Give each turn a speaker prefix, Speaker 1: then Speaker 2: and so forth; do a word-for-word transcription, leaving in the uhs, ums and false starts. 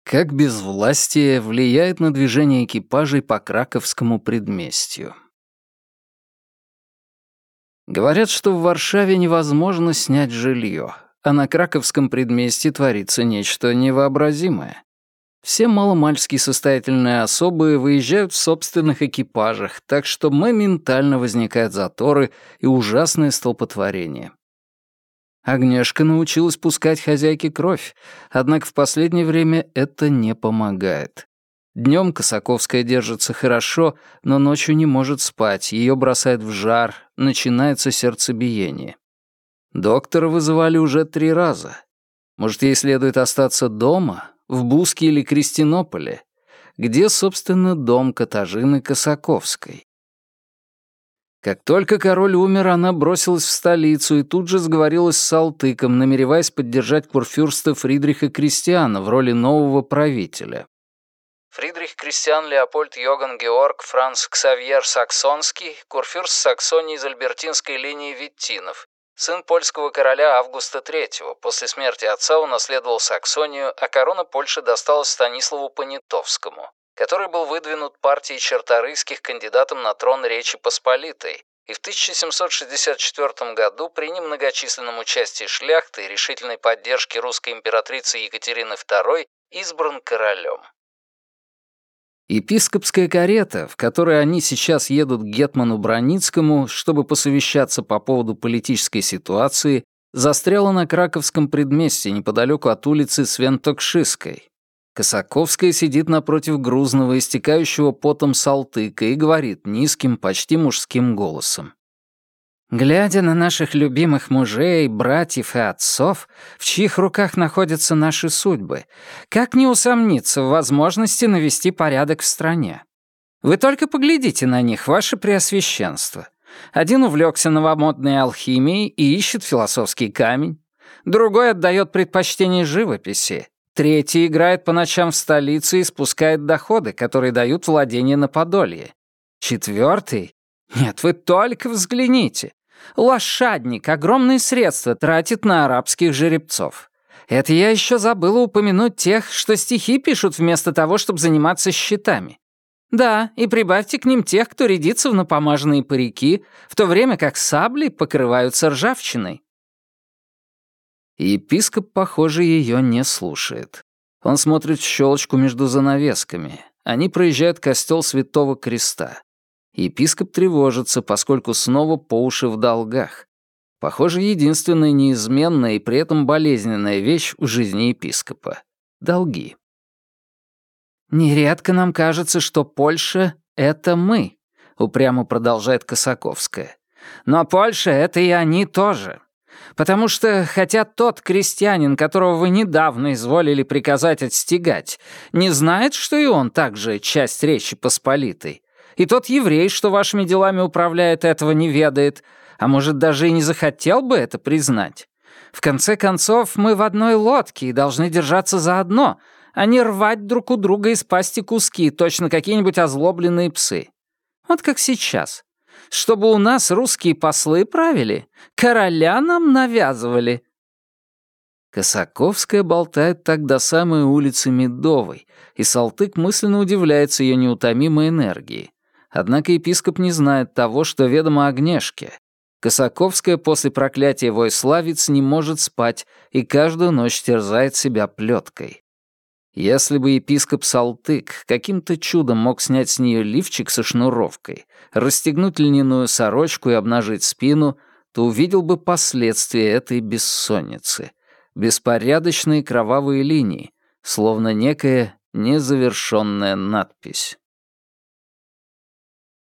Speaker 1: Как безвластие влияет на движение экипажей по Краковскому предместью. Говорят, что в Варшаве невозможно снять жилье, а на Краковском предместье творится нечто невообразимое. Все маломальски состоятельные особы выезжают в собственных экипажах, так что моментально возникают заторы и ужасное столпотворение. Агнешка научилась пускать хозяйке кровь, однако в последнее время это не помогает. Днем Косаковская держится хорошо, но ночью не может спать, ее бросает в жар, начинается сердцебиение. Доктора вызывали уже три раза. Может, ей следует остаться дома, в Буске или Крестинополе? Где, собственно, дом Катажины Косаковской? Как только король умер, она бросилась в столицу и тут же сговорилась с Салтыком, намереваясь поддержать курфюрста Фридриха Кристиана в роли нового правителя. Фридрих Кристиан Леопольд Йоган Георг Франц Ксавьер Саксонский, курфюрст Саксонии из альбертинской линии Виттинов, сын польского короля Августа третьего. После смерти отца он наследовал Саксонию, а корона Польши досталась Станиславу Понятовскому, который был выдвинут партией Черторийских кандидатом на трон Речи Посполитой и в тысяча семьсот шестьдесят четвёртом году при немногочисленном участии шляхты и решительной поддержке русской императрицы Екатерины второй избран королем. Епископская карета, в которой они сейчас едут к гетману Браницкому, чтобы посовещаться по поводу политической ситуации, застряла на Краковском предместье неподалеку от улицы Свентокшиской. Косаковская сидит напротив грузного, истекающего потом Салтыка и говорит низким, почти мужским голосом. «Глядя на наших любимых мужей, братьев и отцов, в чьих руках находятся наши судьбы, как не усомниться в возможности навести порядок в стране? Вы только поглядите на них, ваше преосвященство. Один увлекся новомодной алхимией и ищет философский камень, другой отдает предпочтение живописи, третий играет по ночам в столице и спускает доходы, которые дают владение на Подолье. Четвертый? Нет, вы только взгляните. Лошадник огромные средства тратит на арабских жеребцов. Это я еще забыла упомянуть тех, что стихи пишут вместо того, чтобы заниматься счетами. Да, и прибавьте к ним тех, кто рядится в напомаженные парики, в то время как сабли покрываются ржавчиной. Епископ, похоже, ее не слушает. Он смотрит в щелочку между занавесками. Они проезжают костел Святого Креста. Епископ тревожится, поскольку снова по уши в долгах. Похоже, единственная неизменная и при этом болезненная вещь в жизни епископа — долги. «Нередко нам кажется, что Польша — это мы», — упрямо продолжает Косаковская. «Но Польша — это и они тоже. Потому что, хотя тот крестьянин, которого вы недавно изволили приказать отстегать, не знает, что и он также часть Речи Посполитой, и тот еврей, что вашими делами управляет, этого не ведает, а может, даже и не захотел бы это признать. В конце концов, мы в одной лодке и должны держаться заодно, а не рвать друг у друга из пасти куски, точно какие-нибудь озлобленные псы. Вот как сейчас. Чтобы у нас русские послы правили, короля нам навязывали». Косаковская болтает так до самой улицы Медовой, и Салтык мысленно удивляется ее неутомимой энергии. Однако епископ не знает того, что ведомо Агнешке. Косаковская после проклятия Войславиц не может спать и каждую ночь терзает себя плеткой. Если бы епископ Салтык каким-то чудом мог снять с нее лифчик со шнуровкой, расстегнуть льняную сорочку и обнажить спину, то увидел бы последствия этой бессонницы. Беспорядочные кровавые линии, словно некая незавершенная надпись.